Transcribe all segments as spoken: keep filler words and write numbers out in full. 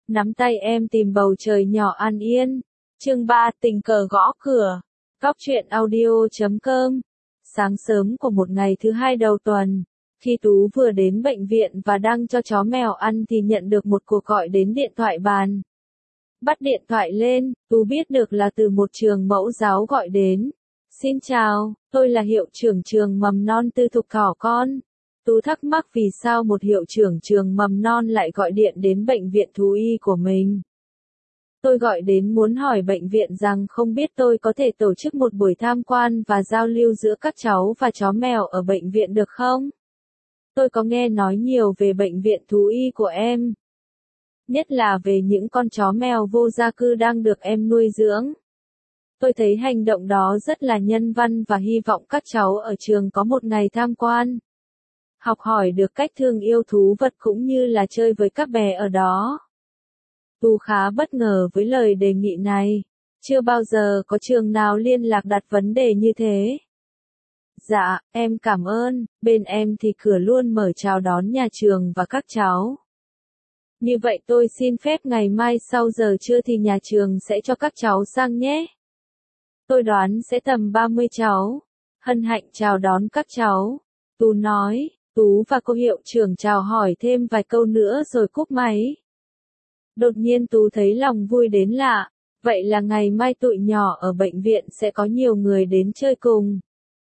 Nắm tay em tìm bầu trời nhỏ an yên. Chương ba tình cờ gõ cửa. Góc truyện audio chấm com. Sáng sớm của một ngày thứ hai đầu tuần, khi Tú vừa đến bệnh viện và đang cho chó mèo ăn thì nhận được một cuộc gọi đến điện thoại bàn. Bắt điện thoại lên, Tú biết được là từ một trường mẫu giáo gọi đến. Xin chào, tôi là hiệu trưởng trường mầm non tư thục Thỏ Con. Tú thắc mắc vì sao một hiệu trưởng trường mầm non lại gọi điện đến bệnh viện thú y của mình. Tôi gọi đến muốn hỏi bệnh viện rằng không biết tôi có thể tổ chức một buổi tham quan và giao lưu giữa các cháu và chó mèo ở bệnh viện được không? Tôi có nghe nói nhiều về bệnh viện thú y của em. Nhất là về những con chó mèo vô gia cư đang được em nuôi dưỡng. Tôi thấy hành động đó rất là nhân văn và hy vọng các cháu ở trường có một ngày tham quan. Học hỏi được cách thương yêu thú vật cũng như là chơi với các bé ở đó. Tú khá bất ngờ với lời đề nghị này. Chưa bao giờ có trường nào liên lạc đặt vấn đề như thế. Dạ, em cảm ơn, bên em thì cửa luôn mở chào đón nhà trường và các cháu. Như vậy tôi xin phép ngày mai sau giờ trưa thì nhà trường sẽ cho các cháu sang nhé. Tôi đoán sẽ tầm ba mươi cháu. Hân hạnh chào đón các cháu. Tú nói, Tú và cô hiệu trưởng chào hỏi thêm vài câu nữa rồi cúp máy. Đột nhiên Tú thấy lòng vui đến lạ. Vậy là ngày mai tụi nhỏ ở bệnh viện sẽ có nhiều người đến chơi cùng.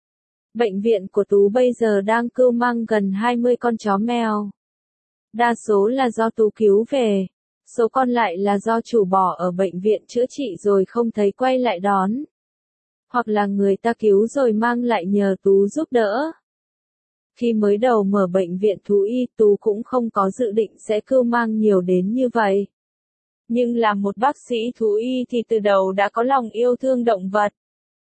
Bệnh viện của Tú bây giờ đang cưu mang gần hai mươi con chó mèo. Đa số là do Tú cứu về. Số còn lại là do chủ bỏ ở bệnh viện chữa trị rồi không thấy quay lại đón. Hoặc là người ta cứu rồi mang lại nhờ Tú giúp đỡ. Khi mới đầu mở bệnh viện thú y, Tú cũng không có dự định sẽ cưu mang nhiều đến như vậy. Nhưng làm một bác sĩ thú y thì từ đầu đã có lòng yêu thương động vật.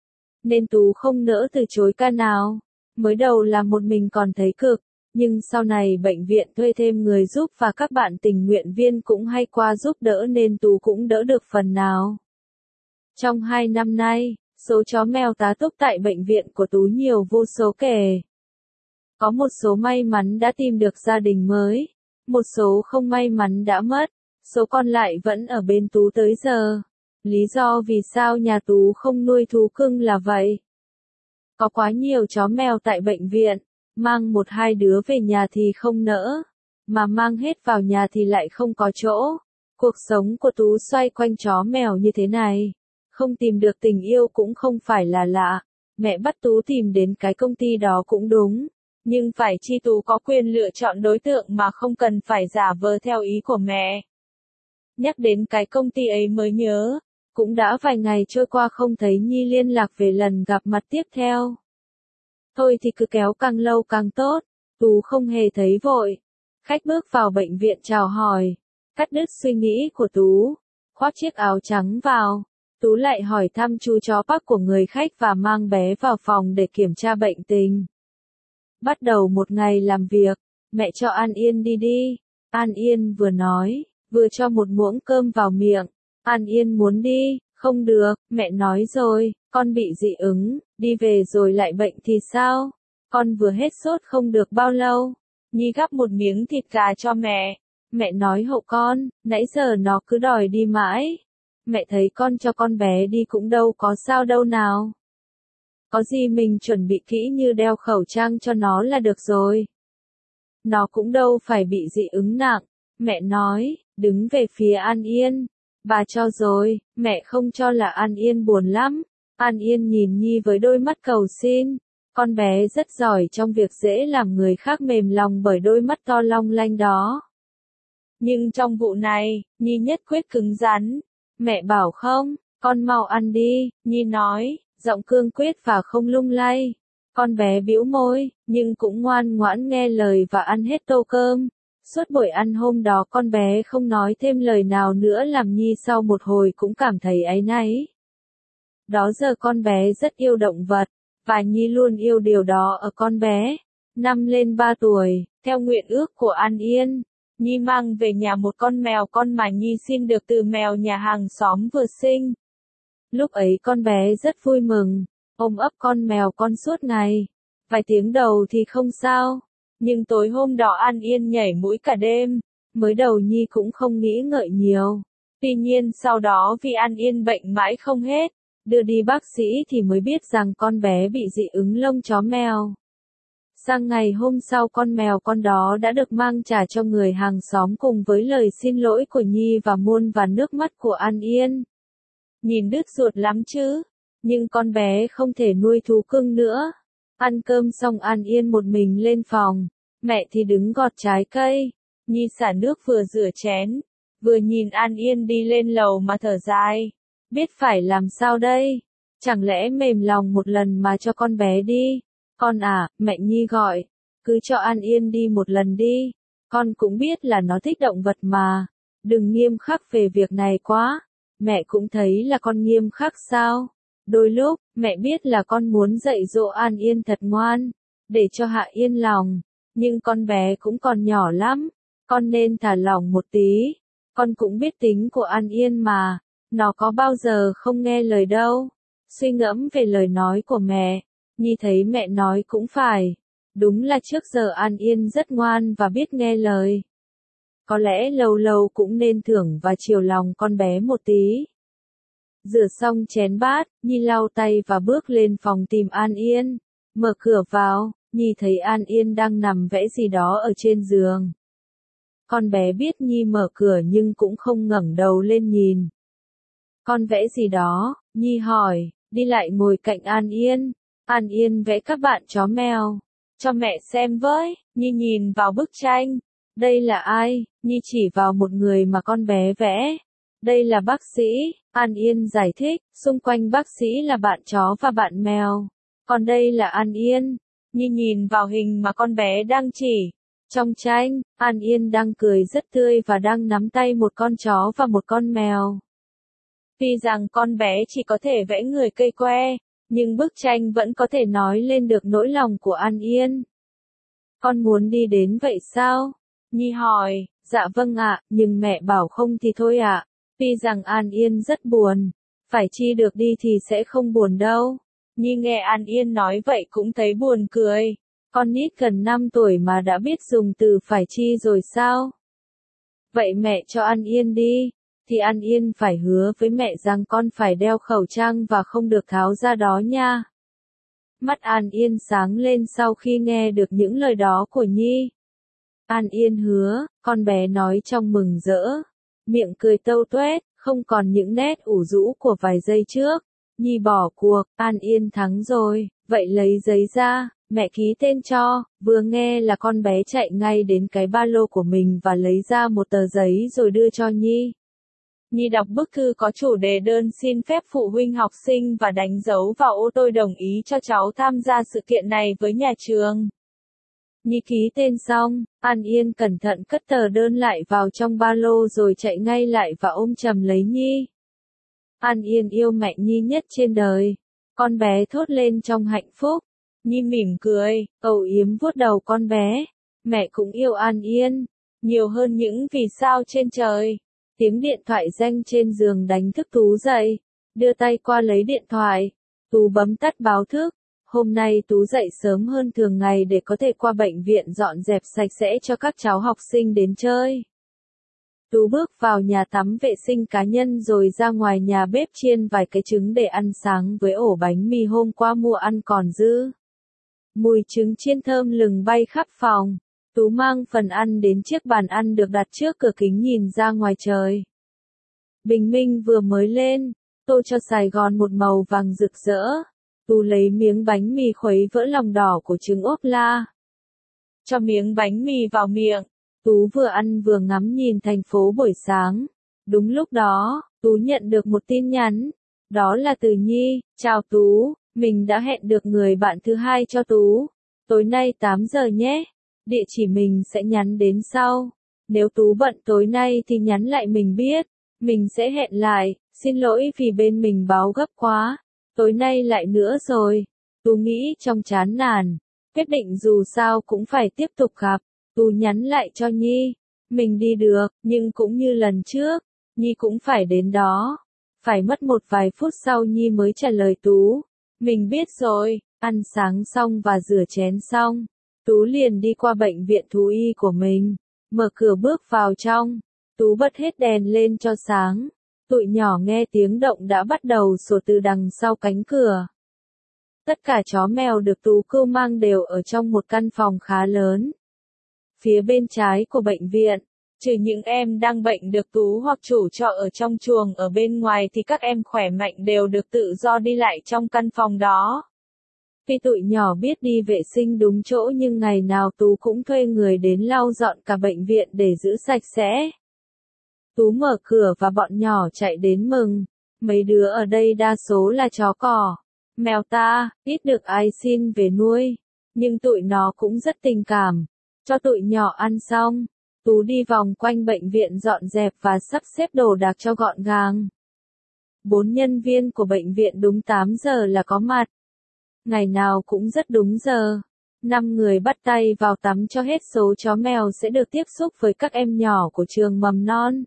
Nên Tú không nỡ từ chối ca nào. Mới đầu là một mình còn thấy cực, nhưng sau này bệnh viện thuê thêm người giúp và các bạn tình nguyện viên cũng hay qua giúp đỡ nên Tú cũng đỡ được phần nào. Trong hai năm nay, số chó mèo tá túc tại bệnh viện của Tú nhiều vô số kể. Có một số may mắn đã tìm được gia đình mới, một số không may mắn đã mất, số còn lại vẫn ở bên Tú tới giờ. Lý do vì sao nhà Tú không nuôi thú cưng là vậy. Có quá nhiều chó mèo tại bệnh viện, mang một hai đứa về nhà thì không nỡ, mà mang hết vào nhà thì lại không có chỗ. Cuộc sống của Tú xoay quanh chó mèo như thế này. Không tìm được tình yêu cũng không phải là lạ. Mẹ bắt Tú tìm đến cái công ty đó cũng đúng. Nhưng phải chi Tú có quyền lựa chọn đối tượng mà không cần phải giả vờ theo ý của mẹ. Nhắc đến cái công ty ấy mới nhớ. Cũng đã vài ngày trôi qua không thấy Nhi liên lạc về lần gặp mặt tiếp theo. Thôi thì cứ kéo càng lâu càng tốt. Tú không hề thấy vội. Khách bước vào bệnh viện chào hỏi. Cắt đứt suy nghĩ của Tú. Khoác chiếc áo trắng vào. Tú lại hỏi thăm chú chó Park của người khách và mang bé vào phòng để kiểm tra bệnh tình. Bắt đầu một ngày làm việc, mẹ cho An Yên đi đi. An Yên vừa nói, vừa cho một muỗng cơm vào miệng. An Yên muốn đi, không được, mẹ nói rồi, con bị dị ứng, đi về rồi lại bệnh thì sao? Con vừa hết sốt không được bao lâu. Nhi gắp một miếng thịt gà cho mẹ. Mẹ nói hộ con, nãy giờ nó cứ đòi đi mãi. Mẹ thấy con cho con bé đi cũng đâu có sao đâu nào. Có gì mình chuẩn bị kỹ như đeo khẩu trang cho nó là được rồi. Nó cũng đâu phải bị dị ứng nặng. Mẹ nói, đứng về phía An Yên. Bà cho rồi, mẹ không cho là An Yên buồn lắm. An Yên nhìn Nhi với đôi mắt cầu xin. Con bé rất giỏi trong việc dễ làm người khác mềm lòng bởi đôi mắt to long lanh đó. Nhưng trong vụ này, Nhi nhất quyết cứng rắn. Mẹ bảo không, con mau ăn đi, Nhi nói, giọng cương quyết và không lung lay. Con bé bĩu môi, nhưng cũng ngoan ngoãn nghe lời và ăn hết tô cơm. Suốt buổi ăn hôm đó con bé không nói thêm lời nào nữa làm Nhi sau một hồi cũng cảm thấy áy náy. Đó giờ con bé rất yêu động vật, và Nhi luôn yêu điều đó ở con bé. Năm lên ba tuổi, theo nguyện ước của An Yên, Nhi mang về nhà một con mèo con mà Nhi xin được từ mèo nhà hàng xóm vừa sinh. Lúc ấy con bé rất vui mừng, ôm ấp con mèo con suốt ngày. Vài tiếng đầu thì không sao, nhưng tối hôm đó An Yên nhảy mũi cả đêm. Mới đầu Nhi cũng không nghĩ ngợi nhiều. Tuy nhiên sau đó vì An Yên bệnh mãi không hết, đưa đi bác sĩ thì mới biết rằng con bé bị dị ứng lông chó mèo. Sang ngày hôm sau con mèo con đó đã được mang trả cho người hàng xóm cùng với lời xin lỗi của Nhi và muôn vàn nước mắt của An Yên. Nhìn đứt ruột lắm chứ, nhưng con bé không thể nuôi thú cưng nữa. Ăn cơm xong An Yên một mình lên phòng, mẹ thì đứng gọt trái cây. Nhi xả nước vừa rửa chén, vừa nhìn An Yên đi lên lầu mà thở dài. Biết phải làm sao đây? Chẳng lẽ mềm lòng một lần mà cho con bé đi? Con à, mẹ Nhi gọi, cứ cho An Yên đi một lần đi. Con cũng biết là nó thích động vật mà. Đừng nghiêm khắc về việc này quá. Mẹ cũng thấy là con nghiêm khắc sao? Đôi lúc, mẹ biết là con muốn dạy dỗ An Yên thật ngoan, để cho Hạ yên lòng. Nhưng con bé cũng còn nhỏ lắm, con nên thả lỏng một tí. Con cũng biết tính của An Yên mà, nó có bao giờ không nghe lời đâu. Suy ngẫm về lời nói của mẹ, Nhi thấy mẹ nói cũng phải. Đúng là trước giờ An Yên rất ngoan và biết nghe lời. Có lẽ lâu lâu cũng nên thưởng và chiều lòng con bé một tí. Rửa xong chén bát, Nhi lau tay và bước lên phòng tìm An Yên. Mở cửa vào, Nhi thấy An Yên đang nằm vẽ gì đó ở trên giường. Con bé biết Nhi mở cửa nhưng cũng không ngẩng đầu lên nhìn. Con vẽ gì đó? Nhi hỏi, đi lại ngồi cạnh An Yên. An Yên vẽ các bạn chó mèo. Cho mẹ xem với. Nhi nhìn vào bức tranh. Đây là ai? Nhi chỉ vào một người mà con bé vẽ. Đây là bác sĩ. An Yên giải thích, xung quanh bác sĩ là bạn chó và bạn mèo. Còn đây là An Yên. Nhi nhìn vào hình mà con bé đang chỉ. Trong tranh, An Yên đang cười rất tươi và đang nắm tay một con chó và một con mèo. Tuy rằng con bé chỉ có thể vẽ người cây que, nhưng bức tranh vẫn có thể nói lên được nỗi lòng của An Yên. Con muốn đi đến vậy sao? Nhi hỏi, dạ vâng ạ, nhưng mẹ bảo không thì thôi ạ. Tuy rằng An Yên rất buồn, phải chi được đi thì sẽ không buồn đâu. Nhi nghe An Yên nói vậy cũng thấy buồn cười. Con nít gần năm tuổi mà đã biết dùng từ phải chi rồi sao? Vậy mẹ cho An Yên đi, thì An Yên phải hứa với mẹ rằng con phải đeo khẩu trang và không được tháo ra đó nha. Mắt An Yên sáng lên sau khi nghe được những lời đó của Nhi. An Yên hứa, con bé nói trong mừng rỡ. Miệng cười tâu tuét, không còn những nét ủ rũ của vài giây trước. Nhi bỏ cuộc, An Yên thắng rồi, vậy lấy giấy ra, mẹ ký tên cho. Vừa nghe là con bé chạy ngay đến cái ba lô của mình và lấy ra một tờ giấy rồi đưa cho Nhi. Nhi đọc bức thư có chủ đề đơn xin phép phụ huynh học sinh và đánh dấu vào ô tôi đồng ý cho cháu tham gia sự kiện này với nhà trường. Nhi ký tên xong, An Yên cẩn thận cất tờ đơn lại vào trong ba lô rồi chạy ngay lại và ôm chầm lấy Nhi. An Yên yêu mẹ Nhi nhất trên đời. Con bé thốt lên trong hạnh phúc. Nhi mỉm cười, âu yếm vuốt đầu con bé. Mẹ cũng yêu An Yên, nhiều hơn những vì sao trên trời. Tiếng điện thoại reng trên giường đánh thức Tú dậy. Đưa tay qua lấy điện thoại. Tú bấm tắt báo thức. Hôm nay Tú dậy sớm hơn thường ngày để có thể qua bệnh viện dọn dẹp sạch sẽ cho các cháu học sinh đến chơi. Tú bước vào nhà tắm vệ sinh cá nhân rồi ra ngoài nhà bếp chiên vài cái trứng để ăn sáng với ổ bánh mì hôm qua mua ăn còn dư. Mùi trứng chiên thơm lừng bay khắp phòng. Tú mang phần ăn đến chiếc bàn ăn được đặt trước cửa kính nhìn ra ngoài trời. Bình minh vừa mới lên, tô cho Sài Gòn một màu vàng rực rỡ. Tú lấy miếng bánh mì khuấy vỡ lòng đỏ của trứng ốp la. Cho miếng bánh mì vào miệng. Tú vừa ăn vừa ngắm nhìn thành phố buổi sáng. Đúng lúc đó, Tú nhận được một tin nhắn. Đó là từ Nhi. Chào Tú, mình đã hẹn được người bạn thứ hai cho Tú. Tối nay tám giờ nhé. Địa chỉ mình sẽ nhắn đến sau. Nếu Tú bận tối nay thì nhắn lại mình biết. Mình sẽ hẹn lại. Xin lỗi vì bên mình báo gấp quá. Tối nay lại nữa rồi. Tú nghĩ trong chán nản. Quyết định dù sao cũng phải tiếp tục gặp. Tú nhắn lại cho Nhi. Mình đi được, nhưng cũng như lần trước. Nhi cũng phải đến đó. Phải mất một vài phút sau Nhi mới trả lời Tú. Mình biết rồi. Ăn sáng xong và rửa chén xong. Tú liền đi qua bệnh viện thú y của mình. mở cửa bước vào trong. Tú bật hết đèn lên cho sáng. Tụi nhỏ nghe tiếng động đã bắt đầu sủa từ đằng sau cánh cửa. Tất cả chó mèo được Tú cưu mang đều ở trong một căn phòng khá lớn. Phía bên trái của bệnh viện, trừ những em đang bệnh được Tú hoặc chủ trọ ở trong chuồng ở bên ngoài thì các em khỏe mạnh đều được tự do đi lại trong căn phòng đó. Vì tụi nhỏ biết đi vệ sinh đúng chỗ nhưng ngày nào Tú cũng thuê người đến lau dọn cả bệnh viện để giữ sạch sẽ. Tú mở cửa và bọn nhỏ chạy đến mừng. Mấy đứa ở đây đa số là chó cỏ. Mèo ta, ít được ai xin về nuôi. Nhưng tụi nó cũng rất tình cảm. Cho tụi nhỏ ăn xong, Tú đi vòng quanh bệnh viện dọn dẹp và sắp xếp đồ đạc cho gọn gàng. Bốn nhân viên của bệnh viện đúng tám giờ là có mặt. Ngày nào cũng rất đúng giờ. Năm người bắt tay vào tắm cho hết số chó mèo sẽ được tiếp xúc với các em nhỏ của trường mầm non.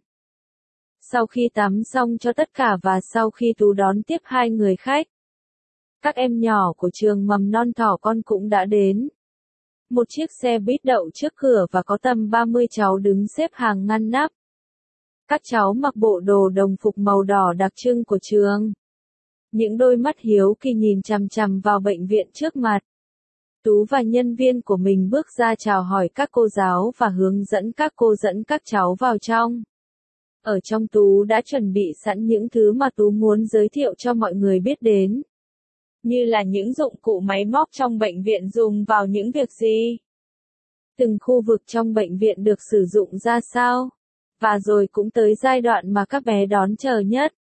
Sau khi tắm xong cho tất cả và sau khi Tú đón tiếp hai người khách, các em nhỏ của trường mầm non Thỏ Con cũng đã đến. Một chiếc xe buýt đậu trước cửa và có tầm ba mươi cháu đứng xếp hàng ngăn nắp. Các cháu mặc bộ đồ đồng phục màu đỏ đặc trưng của trường. Những đôi mắt hiếu kỳ nhìn chằm chằm vào bệnh viện trước mặt. Tú và nhân viên của mình bước ra chào hỏi các cô giáo và hướng dẫn các cô dẫn các cháu vào trong. Ở trong Tú đã chuẩn bị sẵn những thứ mà Tú muốn giới thiệu cho mọi người biết đến. Như là những dụng cụ máy móc trong bệnh viện dùng vào những việc gì. Từng khu vực trong bệnh viện được sử dụng ra sao. Và rồi cũng tới giai đoạn mà các bé đón chờ nhất.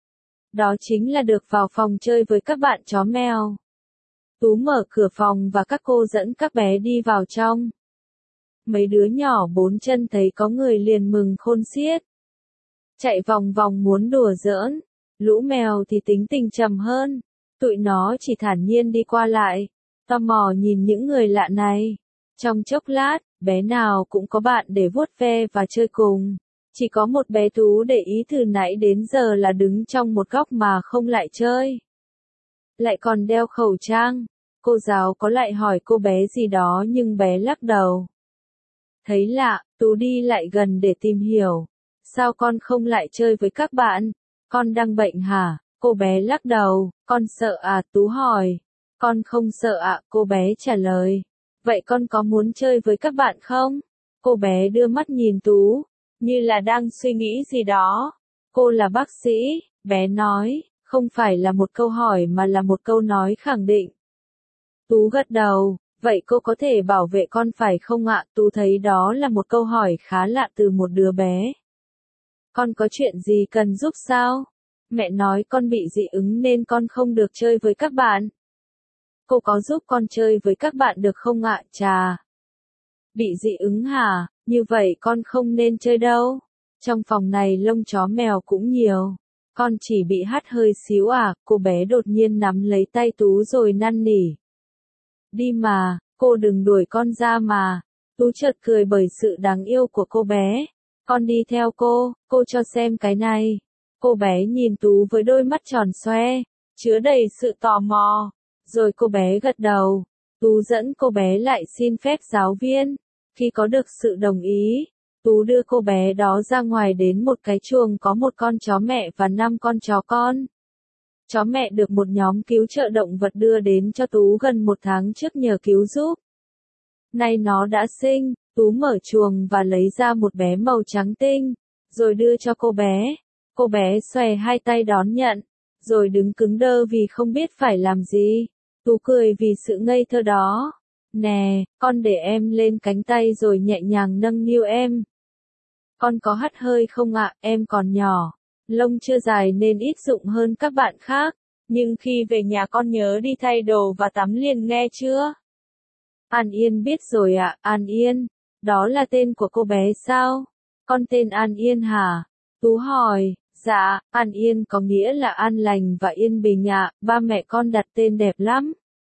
Đó chính là được vào phòng chơi với các bạn chó mèo. Tú mở cửa phòng và các cô dẫn các bé đi vào trong. Mấy đứa nhỏ bốn chân thấy có người liền mừng khôn xiết. Chạy vòng vòng muốn đùa giỡn. Lũ mèo thì tính tình trầm hơn. Tụi nó chỉ thản nhiên đi qua lại, tò mò nhìn những người lạ này. Trong chốc lát, bé nào cũng có bạn để vuốt ve và chơi cùng. Chỉ có một bé Tú để ý từ nãy đến giờ là đứng trong một góc mà không lại chơi. Lại còn đeo khẩu trang. Cô giáo có lại hỏi cô bé gì đó nhưng bé lắc đầu. Thấy lạ, Tú đi lại gần để tìm hiểu. Sao con không lại chơi với các bạn? Con đang bệnh hả? Cô bé lắc đầu. Con sợ à? Tú hỏi. Con không sợ ạ, cô bé trả lời. Vậy con có muốn chơi với các bạn không? Cô bé đưa mắt nhìn Tú, như là đang suy nghĩ gì đó. Cô là bác sĩ, bé nói, không phải là một câu hỏi mà là một câu nói khẳng định. Tú gật đầu, vậy cô có thể bảo vệ con phải không ạ? Tú thấy đó là một câu hỏi khá lạ từ một đứa bé. Con có chuyện gì cần giúp sao? Mẹ nói con bị dị ứng nên con không được chơi với các bạn. Cô có giúp con chơi với các bạn được không ạ? Chà. Bị dị ứng hả? Như vậy con không nên chơi đâu. Trong phòng này lông chó mèo cũng nhiều. Con chỉ bị hắt hơi xíu à? Cô bé đột nhiên nắm lấy tay Tú rồi năn nỉ. Đi mà, cô đừng đuổi con ra mà. Tú chợt cười bởi sự đáng yêu của cô bé. Con đi theo cô, cô cho xem cái này. Cô bé nhìn Tú với đôi mắt tròn xoe, chứa đầy sự tò mò. Rồi cô bé gật đầu. Tú dẫn cô bé lại xin phép giáo viên. Khi có được sự đồng ý, Tú đưa cô bé đó ra ngoài đến một cái chuồng có một con chó mẹ và năm con chó con. Chó mẹ được một nhóm cứu trợ động vật đưa đến cho Tú gần một tháng trước nhờ cứu giúp. Nay nó đã sinh, Tú mở chuồng và lấy ra một bé màu trắng tinh, rồi đưa cho cô bé. Cô bé xòe hai tay đón nhận, rồi đứng cứng đơ vì không biết phải làm gì. Tú cười vì sự ngây thơ đó. Nè, con để em lên cánh tay rồi nhẹ nhàng nâng niu em. Con có hắt hơi không ạ? Em còn nhỏ. Lông chưa dài nên ít dụng hơn các bạn khác. Nhưng khi về nhà con nhớ đi thay đồ và tắm liền nghe chưa? An Yên biết rồi ạ. An Yên. Đó là tên của cô bé sao? Con tên An Yên hả? Tú hỏi. Dạ, An Yên có nghĩa là an lành và yên bình ạ. Ba mẹ con đặt tên đẹp lắm.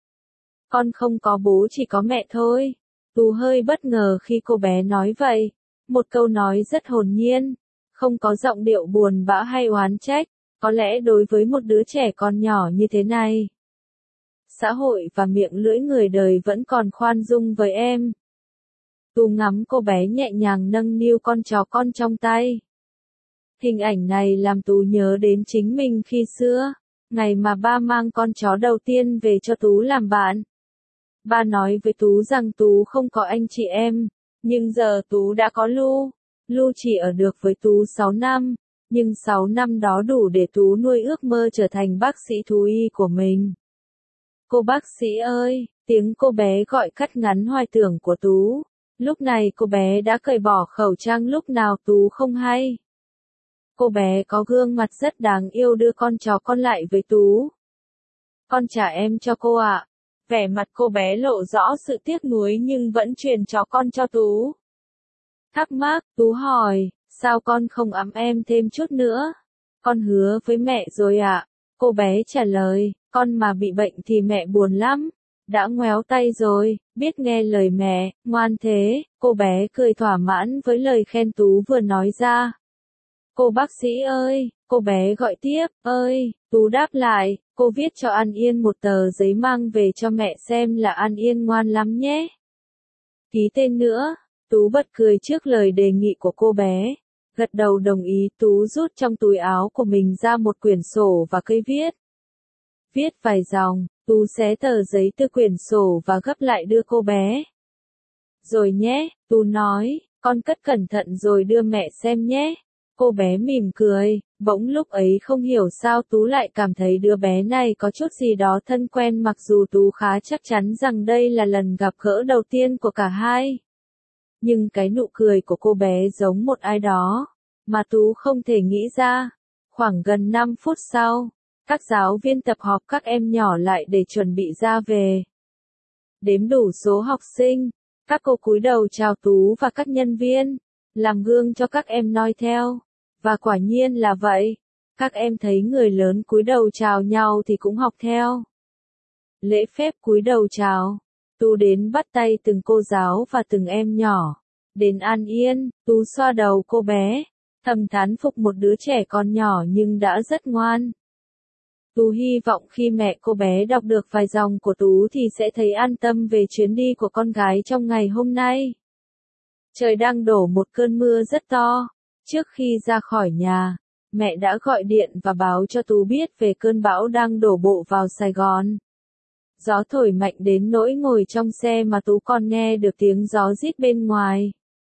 Con không có bố chỉ có mẹ thôi. Tú hơi bất ngờ khi cô bé nói vậy. Một câu nói rất hồn nhiên. Không có giọng điệu buồn bã hay oán trách. Có lẽ đối với một đứa trẻ con nhỏ như thế này, xã hội và miệng lưỡi người đời vẫn còn khoan dung với em. Tú ngắm cô bé nhẹ nhàng nâng niu con chó con trong tay. Hình ảnh này làm Tú nhớ đến chính mình khi xưa, ngày mà ba mang con chó đầu tiên về cho Tú làm bạn. Ba nói với Tú rằng Tú không có anh chị em, nhưng giờ Tú đã có Lu. Lu chỉ ở được với Tú sáu năm, nhưng sáu năm đó đủ để Tú nuôi ước mơ trở thành bác sĩ thú y của mình. Cô bác sĩ ơi, tiếng cô bé gọi cắt ngắn hoài tưởng của Tú. Lúc này cô bé đã cởi bỏ khẩu trang lúc nào Tú không hay. Cô bé có gương mặt rất đáng yêu đưa con chó con lại với Tú. Con trả em cho cô ạ. Vẻ mặt cô bé lộ rõ sự tiếc nuối nhưng vẫn truyền chó con cho Tú. Thắc mắc, Tú hỏi, sao con không ẵm em thêm chút nữa? Con hứa với mẹ rồi ạ. Cô bé trả lời, con mà bị bệnh thì mẹ buồn lắm. Đã ngoéo tay rồi, biết nghe lời mẹ, ngoan thế. Cô bé cười thỏa mãn với lời khen Tú vừa nói ra. Cô bác sĩ ơi, cô bé gọi tiếp, ơi, Tú đáp lại, cô viết cho An Yên một tờ giấy mang về cho mẹ xem là An Yên ngoan lắm nhé. Ký tên nữa, Tú bật cười trước lời đề nghị của cô bé. Gật đầu đồng ý. Tú rút trong túi áo của mình ra một quyển sổ và cây viết. Viết vài dòng, Tú xé tờ giấy từ quyển sổ và gấp lại đưa cô bé. Rồi nhé, Tú nói, con cất cẩn thận rồi đưa mẹ xem nhé. Cô bé mỉm cười, bỗng lúc ấy không hiểu sao Tú lại cảm thấy đứa bé này có chút gì đó thân quen mặc dù Tú khá chắc chắn rằng đây là lần gặp gỡ đầu tiên của cả hai. Nhưng cái nụ cười của cô bé giống một ai đó, mà Tú không thể nghĩ ra. Khoảng gần năm phút sau, các giáo viên tập họp các em nhỏ lại để chuẩn bị ra về. Đếm đủ số học sinh, các cô cúi đầu chào Tú và các nhân viên, làm gương cho các em noi theo. Và quả nhiên là vậy, các em thấy người lớn cúi đầu chào nhau thì cũng học theo. Lễ phép cúi đầu chào, Tú đến bắt tay từng cô giáo và từng em nhỏ. Đến An Yên, Tú xoa đầu cô bé, thầm thán phục một đứa trẻ con nhỏ nhưng đã rất ngoan. Tú hy vọng khi mẹ cô bé đọc được vài dòng của Tú thì sẽ thấy an tâm về chuyến đi của con gái trong ngày hôm nay. Trời đang đổ một cơn mưa rất to. Trước khi ra khỏi nhà, mẹ đã gọi điện và báo cho Tú biết về cơn bão đang đổ bộ vào Sài Gòn. Gió thổi mạnh đến nỗi ngồi trong xe mà Tú còn nghe được tiếng gió rít bên ngoài.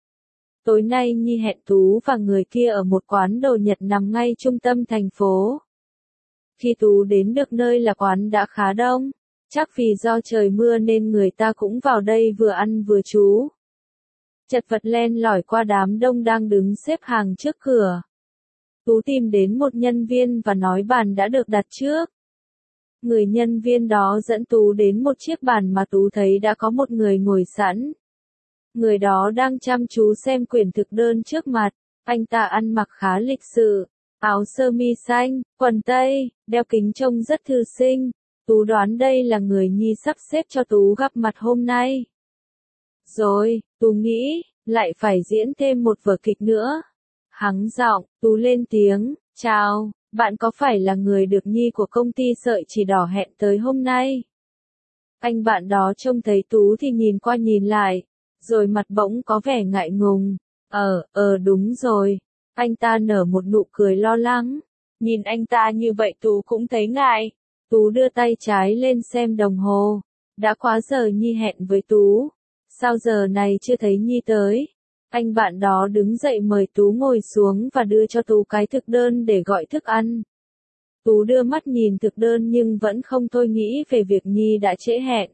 Tối nay Nhi hẹn Tú và người kia ở một quán đồ Nhật nằm ngay trung tâm thành phố. Khi Tú đến được nơi là quán đã khá đông, chắc vì do trời mưa nên người ta cũng vào đây vừa ăn vừa trú. Chật vật len lỏi qua đám đông đang đứng xếp hàng trước cửa. Tú tìm đến một nhân viên và nói bàn đã được đặt trước. Người nhân viên đó dẫn Tú đến một chiếc bàn mà Tú thấy đã có một người ngồi sẵn. Người đó đang chăm chú xem quyển thực đơn trước mặt. Anh ta ăn mặc khá lịch sự, áo sơ mi xanh, quần tây, đeo kính trông rất thư sinh. Tú đoán đây là người Nhi sắp xếp cho Tú gặp mặt hôm nay. Rồi, Tú nghĩ, lại phải diễn thêm một vở kịch nữa. Hắng giọng, Tú lên tiếng, chào, bạn có phải là người được Nhi của công ty sợi chỉ đỏ hẹn tới hôm nay? Anh bạn đó trông thấy Tú thì nhìn qua nhìn lại, rồi mặt bỗng có vẻ ngại ngùng. Ờ, ờ đúng rồi. Anh ta nở một nụ cười lo lắng. Nhìn anh ta như vậy Tú cũng thấy ngại. Tú đưa tay trái lên xem đồng hồ. Đã quá giờ Nhi hẹn với Tú. Sao giờ này chưa thấy Nhi tới? Anh bạn đó đứng dậy mời Tú ngồi xuống và đưa cho Tú cái thực đơn để gọi thức ăn. Tú đưa mắt nhìn thực đơn nhưng vẫn không thôi nghĩ về việc Nhi đã trễ hẹn.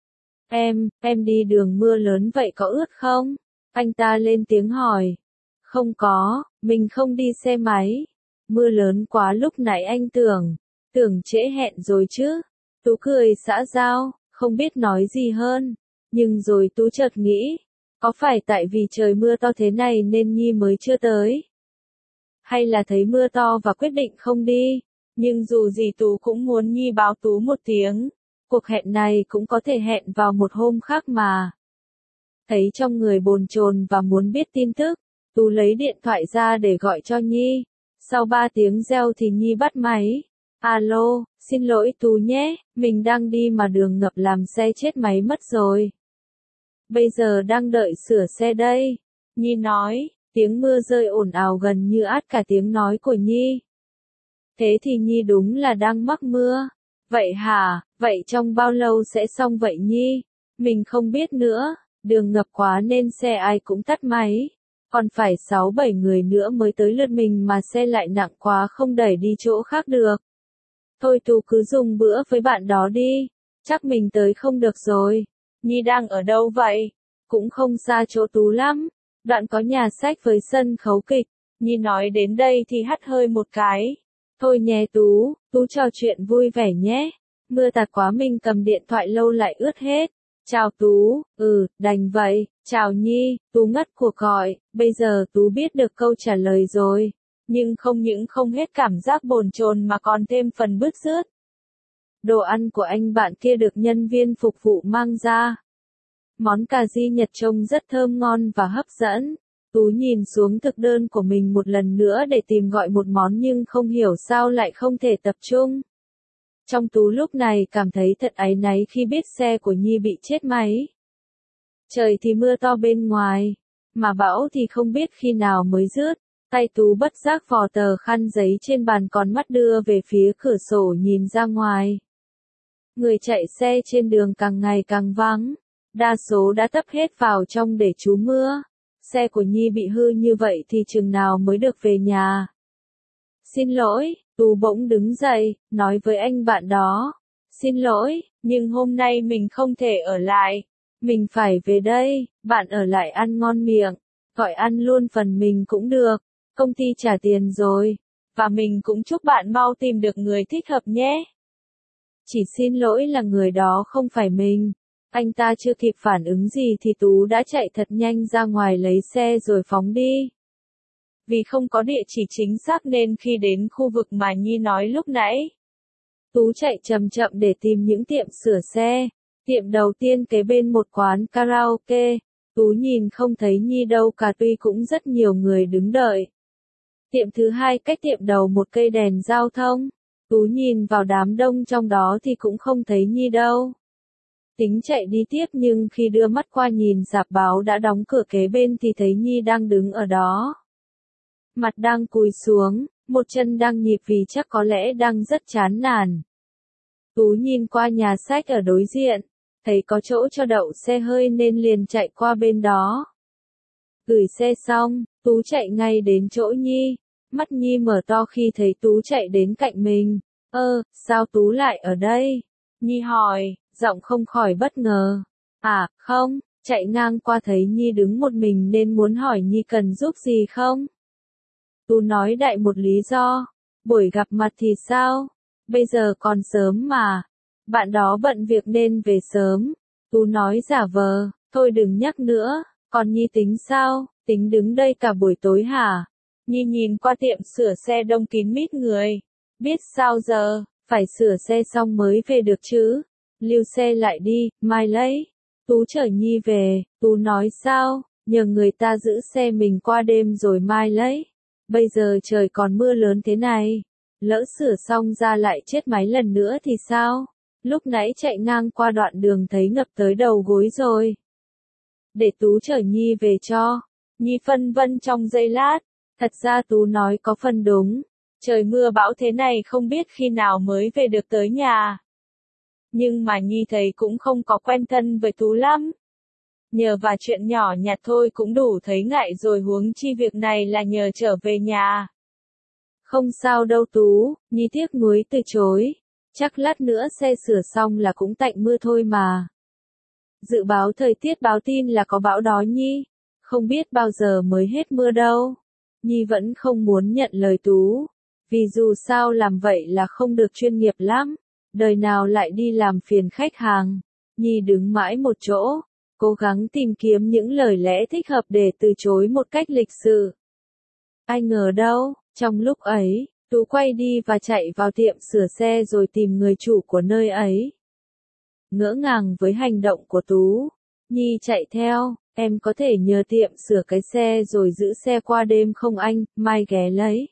Em, em đi đường mưa lớn vậy có ướt không? Anh ta lên tiếng hỏi. Không có, mình không đi xe máy. Mưa lớn quá lúc nãy anh tưởng, tưởng trễ hẹn rồi chứ. Tú cười xã giao, không biết nói gì hơn. Nhưng rồi Tú chợt nghĩ, có phải tại vì trời mưa to thế này nên Nhi mới chưa tới? Hay là thấy mưa to và quyết định không đi? Nhưng dù gì Tú cũng muốn Nhi báo Tú một tiếng. Cuộc hẹn này cũng có thể hẹn vào một hôm khác mà. Thấy trong người bồn chồn và muốn biết tin tức, Tú lấy điện thoại ra để gọi cho Nhi. Sau ba tiếng reo thì Nhi bắt máy. Alo, xin lỗi Tú nhé, mình đang đi mà đường ngập làm xe chết máy mất rồi. bây giờ đang đợi sửa xe đây. Nhi nói, tiếng mưa rơi ồn ào gần như át cả tiếng nói của Nhi. Thế thì Nhi đúng là đang mắc mưa. Vậy hả, vậy trong bao lâu sẽ xong vậy Nhi? Mình không biết nữa, đường ngập quá nên xe ai cũng tắt máy. Còn phải sáu bảy người nữa mới tới lượt mình mà xe lại nặng quá không đẩy đi chỗ khác được. Thôi Tú cứ dùng bữa với bạn đó đi, chắc mình tới không được rồi. Nhi đang ở đâu vậy? Cũng không xa chỗ Tú lắm, đoạn có nhà sách với sân khấu kịch. Nhi nói đến đây thì hắt hơi một cái. Thôi nhé Tú, Tú trò chuyện vui vẻ nhé. Mưa tạt quá mình cầm điện thoại lâu lại ướt hết. Chào Tú, ừ, đành vậy, chào Nhi, Tú ngắt cuộc gọi, bây giờ Tú biết được câu trả lời rồi. Nhưng không những không hết cảm giác bồn chồn mà còn thêm phần bứt rứt. Đồ ăn của anh bạn kia được nhân viên phục vụ mang ra. Món cà ri Nhật trông rất thơm ngon và hấp dẫn. Tú nhìn xuống thực đơn của mình một lần nữa để tìm gọi một món nhưng không hiểu sao lại không thể tập trung. Trong Tú lúc này cảm thấy thật áy náy khi biết xe của Nhi bị chết máy. Trời thì mưa to bên ngoài, mà bão thì không biết khi nào mới dứt. Tay Tú bất giác vò tờ khăn giấy trên bàn còn mắt đưa về phía cửa sổ nhìn ra ngoài. Người chạy xe trên đường càng ngày càng vắng, đa số đã tấp hết vào trong để trú mưa. Xe của Nhi bị hư như vậy thì chừng nào mới được về nhà. Xin lỗi, Tú bỗng đứng dậy, nói với anh bạn đó. Xin lỗi, nhưng hôm nay mình không thể ở lại. Mình phải về đây, bạn ở lại ăn ngon miệng. Gọi ăn luôn phần mình cũng được. Công ty trả tiền rồi. Và mình cũng chúc bạn mau tìm được người thích hợp nhé. Chỉ xin lỗi là người đó không phải mình. Anh ta chưa kịp phản ứng gì thì Tú đã chạy thật nhanh ra ngoài lấy xe rồi phóng đi. Vì không có địa chỉ chính xác nên khi đến khu vực mà Nhi nói lúc nãy, Tú chạy chậm chậm để tìm những tiệm sửa xe. Tiệm đầu tiên kế bên một quán karaoke. Tú nhìn không thấy Nhi đâu cả tuy cũng rất nhiều người đứng đợi. Tiệm thứ hai cách tiệm đầu một cây đèn giao thông. Tú nhìn vào đám đông trong đó thì cũng không thấy Nhi đâu. Tính chạy đi tiếp nhưng khi đưa mắt qua nhìn rạp báo đã đóng cửa kế bên thì thấy Nhi đang đứng ở đó. Mặt đang cúi xuống, một chân đang nhịp vì chắc có lẽ đang rất chán nản. Tú nhìn qua nhà sách ở đối diện, thấy có chỗ cho đậu xe hơi nên liền chạy qua bên đó. Gửi xe xong, Tú chạy ngay đến chỗ Nhi. Mắt Nhi mở to khi thấy Tú chạy đến cạnh mình. Ơ, sao Tú lại ở đây? Nhi hỏi, giọng không khỏi bất ngờ. À, không, chạy ngang qua thấy Nhi đứng một mình nên muốn hỏi Nhi cần giúp gì không? Tú nói đại một lý do. Buổi gặp mặt thì sao? Bây giờ còn sớm mà. Bạn đó bận việc nên về sớm. Tú nói giả vờ, thôi đừng nhắc nữa. Còn Nhi tính sao? Tính đứng đây cả buổi tối hả? Nhi nhìn qua tiệm sửa xe đông kín mít người. Biết sao giờ, phải sửa xe xong mới về được chứ. Lưu xe lại đi, mai lấy. Tú chở Nhi về, Tú nói sao, nhờ người ta giữ xe mình qua đêm rồi mai lấy. Bây giờ trời còn mưa lớn thế này. Lỡ sửa xong ra lại chết máy lần nữa thì sao? Lúc nãy chạy ngang qua đoạn đường thấy ngập tới đầu gối rồi. Để Tú chở Nhi về cho. Nhi phân vân trong giây lát. Thật ra Tú nói có phần đúng. Trời mưa bão thế này không biết khi nào mới về được tới nhà. Nhưng mà Nhi thấy cũng không có quen thân với Tú lắm. Nhờ và chuyện nhỏ nhặt thôi cũng đủ thấy ngại rồi huống chi việc này là nhờ trở về nhà. Không sao đâu Tú, Nhi tiếc nuối từ chối. Chắc lát nữa xe sửa xong là cũng tạnh mưa thôi mà. Dự báo thời tiết báo tin là có bão đó Nhi. Không biết bao giờ mới hết mưa đâu. Nhi vẫn không muốn nhận lời Tú. Vì dù sao làm vậy là không được chuyên nghiệp lắm. Đời nào lại đi làm phiền khách hàng. Nhi đứng mãi một chỗ. Cố gắng tìm kiếm những lời lẽ thích hợp để từ chối một cách lịch sự. Ai ngờ đâu, trong lúc ấy, Tú quay đi và chạy vào tiệm sửa xe rồi tìm người chủ của nơi ấy. Ngỡ ngàng với hành động của Tú, Nhi chạy theo, em có thể nhờ tiệm sửa cái xe rồi giữ xe qua đêm không anh, mai ghé lấy.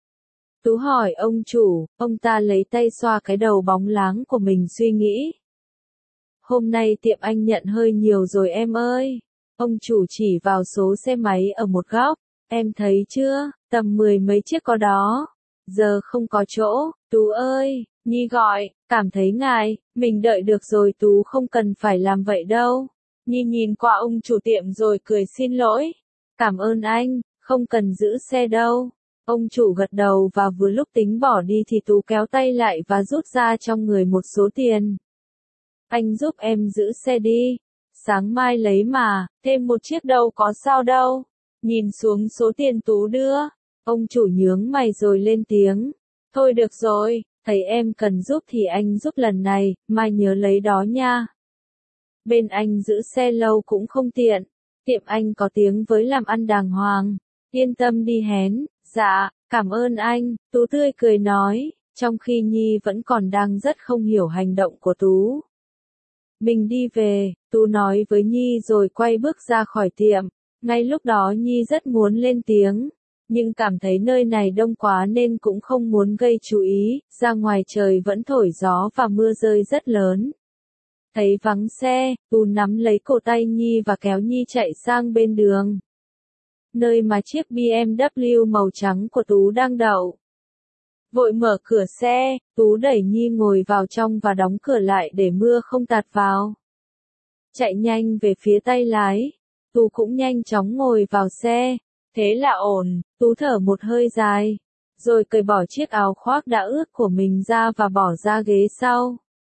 Tú hỏi ông chủ, ông ta lấy tay xoa cái đầu bóng láng của mình suy nghĩ. hôm nay tiệm anh nhận hơi nhiều rồi em ơi. Ông chủ chỉ vào số xe máy ở một góc, em thấy chưa, tầm mười mấy chiếc có đó. Giờ không có chỗ, Tú ơi, Nhi gọi, cảm thấy ngại, mình đợi được rồi Tú không cần phải làm vậy đâu. Nhi nhìn qua ông chủ tiệm rồi cười xin lỗi. Cảm ơn anh, không cần giữ xe đâu. Ông chủ gật đầu và vừa lúc tính bỏ đi thì Tú kéo tay lại và rút ra trong người một số tiền. Anh giúp em giữ xe đi. Sáng mai lấy mà, thêm một chiếc đâu có sao đâu. Nhìn xuống số tiền Tú đưa, ông chủ nhướng mày rồi lên tiếng. Thôi được rồi, thấy em cần giúp thì anh giúp lần này, mai nhớ lấy đó nha. Bên anh giữ xe lâu cũng không tiện, tiệm anh có tiếng với làm ăn đàng hoàng. Yên tâm đi hén, dạ, cảm ơn anh, Tú tươi cười nói, trong khi Nhi vẫn còn đang rất không hiểu hành động của Tú. Mình đi về, Tú nói với Nhi rồi quay bước ra khỏi tiệm. Ngay lúc đó Nhi rất muốn lên tiếng, nhưng cảm thấy nơi này đông quá nên cũng không muốn gây chú ý, ra ngoài trời vẫn thổi gió và mưa rơi rất lớn. Thấy vắng xe, Tú nắm lấy cổ tay Nhi và kéo Nhi chạy sang bên đường. Nơi mà chiếc bê em vê màu trắng của Tú đang đậu. Vội mở cửa xe, Tú đẩy Nhi ngồi vào trong và đóng cửa lại để mưa không tạt vào. Chạy nhanh về phía tay lái, Tú cũng nhanh chóng ngồi vào xe. Thế là ổn, Tú thở một hơi dài, rồi cởi bỏ chiếc áo khoác đã ướt của mình ra và bỏ ra ghế sau.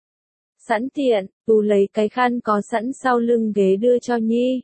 Sẵn tiện, Tú lấy cái khăn có sẵn sau lưng ghế đưa cho Nhi.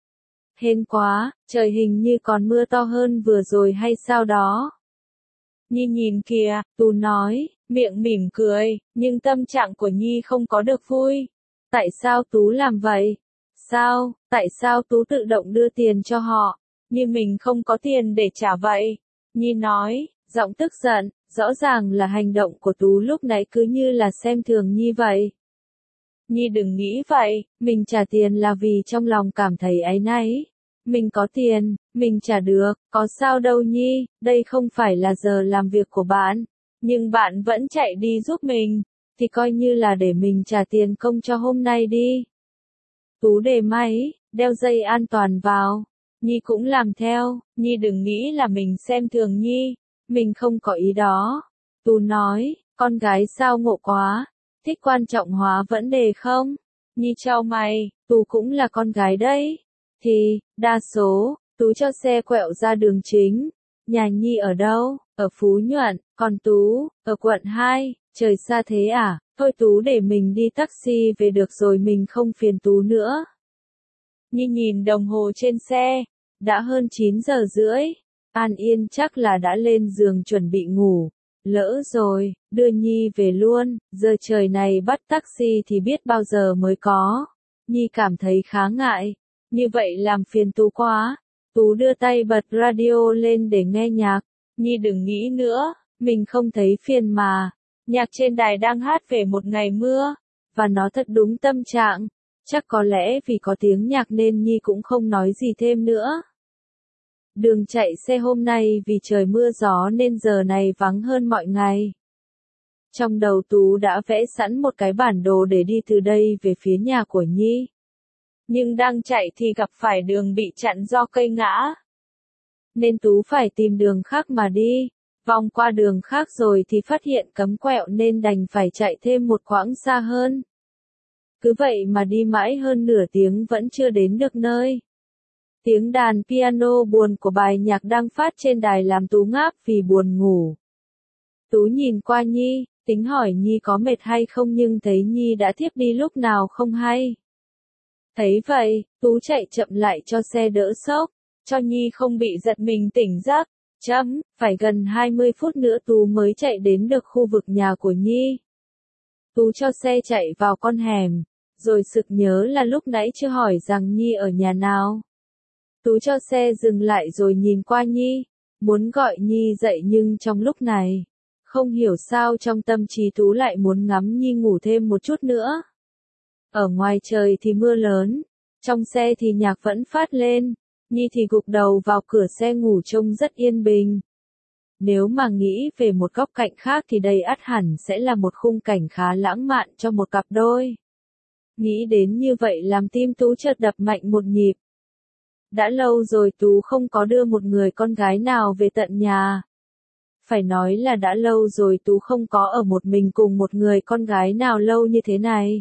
Hên quá, trời hình như còn mưa to hơn vừa rồi hay sao đó. Nhi nhìn kìa, Tú nói, miệng mỉm cười, nhưng tâm trạng của Nhi không có được vui. Tại sao Tú làm vậy? Sao, tại sao Tú tự động đưa tiền cho họ, nhưng mình không có tiền để trả vậy? Nhi nói, giọng tức giận, rõ ràng là hành động của Tú lúc nãy cứ như là xem thường Nhi vậy. Nhi đừng nghĩ vậy, mình trả tiền là vì trong lòng cảm thấy áy náy. Mình có tiền, mình trả được, có sao đâu Nhi, đây không phải là giờ làm việc của bạn. Nhưng bạn vẫn chạy đi giúp mình, thì coi như là để mình trả tiền công cho hôm nay đi. Tú để máy, đeo dây an toàn vào. Nhi cũng làm theo, Nhi đừng nghĩ là mình xem thường Nhi, mình không có ý đó. Tú nói, con gái sao ngộ quá, thích quan trọng hóa vấn đề không? Nhi chau mày, Tú cũng là con gái đấy. Thì, đa số, Tú cho xe quẹo ra đường chính. Nhà Nhi ở đâu? Ở Phú Nhuận, còn Tú, ở quận hai, trời xa thế à? Thôi Tú để mình đi taxi về được rồi mình không phiền Tú nữa. Nhi nhìn đồng hồ trên xe, đã hơn chín giờ rưỡi. An Yên chắc là đã lên giường chuẩn bị ngủ. Lỡ rồi, đưa Nhi về luôn, giờ trời này bắt taxi thì biết bao giờ mới có. Nhi cảm thấy khá ngại. Như vậy làm phiền Tú quá. Tú đưa tay bật radio lên để nghe nhạc. Nhi đừng nghĩ nữa, mình không thấy phiền mà. Nhạc trên đài đang hát về một ngày mưa, và nó thật đúng tâm trạng. Chắc có lẽ vì có tiếng nhạc nên Nhi cũng không nói gì thêm nữa. Đường chạy xe hôm nay vì trời mưa gió nên giờ này vắng hơn mọi ngày. Trong đầu Tú đã vẽ sẵn một cái bản đồ để đi từ đây về phía nhà của Nhi. Nhưng đang chạy thì gặp phải đường bị chặn do cây ngã. Nên Tú phải tìm đường khác mà đi. Vòng qua đường khác rồi thì phát hiện cấm quẹo nên đành phải chạy thêm một quãng xa hơn. Cứ vậy mà đi mãi hơn nửa tiếng vẫn chưa đến được nơi. Tiếng đàn piano buồn của bài nhạc đang phát trên đài làm Tú ngáp vì buồn ngủ. Tú nhìn qua Nhi, tính hỏi Nhi có mệt hay không nhưng thấy Nhi đã thiếp đi lúc nào không hay. Thấy vậy, Tú chạy chậm lại cho xe đỡ sốc, cho Nhi không bị giật mình tỉnh giấc. Chấm, phải gần hai mươi phút nữa Tú mới chạy đến được khu vực nhà của Nhi. Tú cho xe chạy vào con hẻm, rồi sực nhớ là lúc nãy chưa hỏi rằng Nhi ở nhà nào. Tú cho xe dừng lại rồi nhìn qua Nhi, muốn gọi Nhi dậy nhưng trong lúc này, không hiểu sao trong tâm trí Tú lại muốn ngắm Nhi ngủ thêm một chút nữa. Ở ngoài trời thì mưa lớn, trong xe thì nhạc vẫn phát lên, Nhi thì gục đầu vào cửa xe ngủ trông rất yên bình. Nếu mà nghĩ về một góc cạnh khác thì đây ắt hẳn sẽ là một khung cảnh khá lãng mạn cho một cặp đôi. Nghĩ đến như vậy làm tim Tú chợt đập mạnh một nhịp. Đã lâu rồi Tú không có đưa một người con gái nào về tận nhà. Phải nói là đã lâu rồi Tú không có ở một mình cùng một người con gái nào lâu như thế này.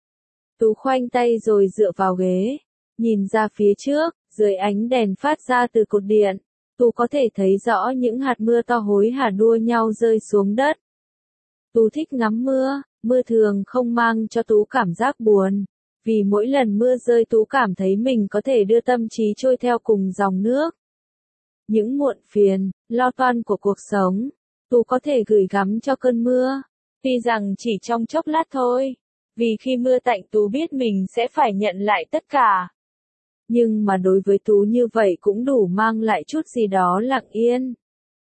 Tú khoanh tay rồi dựa vào ghế, nhìn ra phía trước, dưới ánh đèn phát ra từ cột điện, Tú có thể thấy rõ những hạt mưa to hối hả đua nhau rơi xuống đất. Tú thích ngắm mưa, mưa thường không mang cho Tú cảm giác buồn, vì mỗi lần mưa rơi Tú cảm thấy mình có thể đưa tâm trí trôi theo cùng dòng nước. Những muộn phiền, lo toan của cuộc sống, Tú có thể gửi gắm cho cơn mưa, tuy rằng chỉ trong chốc lát thôi, vì khi mưa tạnh Tú biết mình sẽ phải nhận lại tất cả. Nhưng mà đối với Tú như vậy cũng đủ mang lại chút gì đó lặng yên.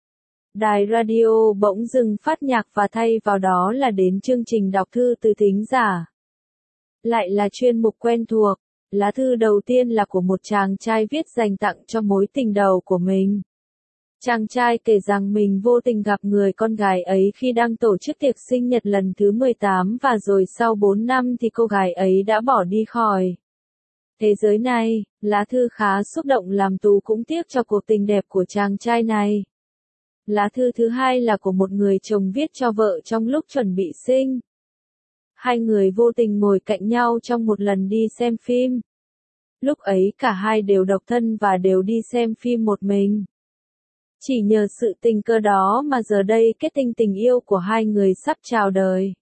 Đài radio bỗng dừng phát nhạc và thay vào đó là đến chương trình đọc thư từ thính giả. Lại là chuyên mục quen thuộc, lá thư đầu tiên là của một chàng trai viết dành tặng cho mối tình đầu của mình. Chàng trai kể rằng mình vô tình gặp người con gái ấy khi đang tổ chức tiệc sinh nhật lần thứ mười tám và rồi sau bốn năm thì cô gái ấy đã bỏ đi khỏi thế giới này. Lá thư khá xúc động làm Tú cũng tiếc cho cuộc tình đẹp của chàng trai này. Lá thư thứ hai là của một người chồng viết cho vợ trong lúc chuẩn bị sinh. Hai người vô tình ngồi cạnh nhau trong một lần đi xem phim. Lúc ấy cả hai đều độc thân và đều đi xem phim một mình. Chỉ nhờ sự tình cờ đó mà giờ đây kết tinh tình yêu của hai người sắp chào đời.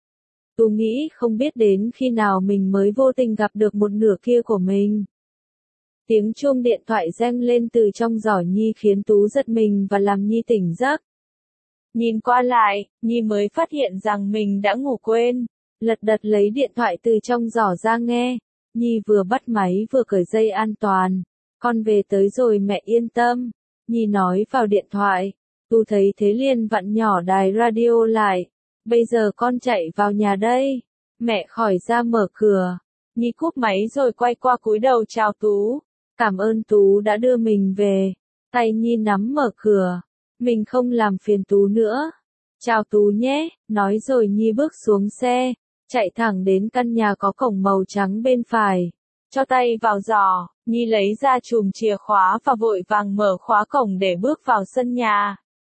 Tú nghĩ không biết đến khi nào mình mới vô tình gặp được một nửa kia của mình. Tiếng chuông điện thoại reng lên từ trong giỏ Nhi khiến Tú giật mình và làm Nhi tỉnh giấc. Nhìn qua lại, Nhi mới phát hiện rằng mình đã ngủ quên. Lật đật lấy điện thoại từ trong giỏ ra nghe. Nhi vừa bắt máy vừa cởi dây an toàn. Con về tới rồi mẹ yên tâm. Nhi nói vào điện thoại. Tú thấy thế liền vặn nhỏ đài radio lại. Bây giờ con chạy vào nhà đây. Mẹ khỏi ra mở cửa. Nhi cúp máy rồi quay qua cúi đầu chào Tú. Cảm ơn Tú đã đưa mình về. Tay Nhi nắm mở cửa. Mình không làm phiền Tú nữa. Chào Tú nhé, nói rồi Nhi bước xuống xe. Chạy thẳng đến căn nhà có cổng màu trắng bên phải. Cho tay vào giỏ, Nhi lấy ra chùm chìa khóa và vội vàng mở khóa cổng để bước vào sân nhà.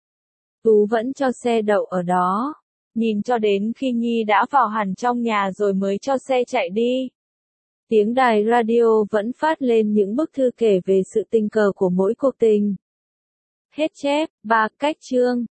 Tú vẫn cho xe đậu ở đó. Nhìn cho đến khi Nhi đã vào hẳn trong nhà rồi mới cho xe chạy đi. Tiếng đài radio vẫn phát lên những bức thư kể về sự tình cờ của mỗi cuộc tình. Hết chép, ba cách chương.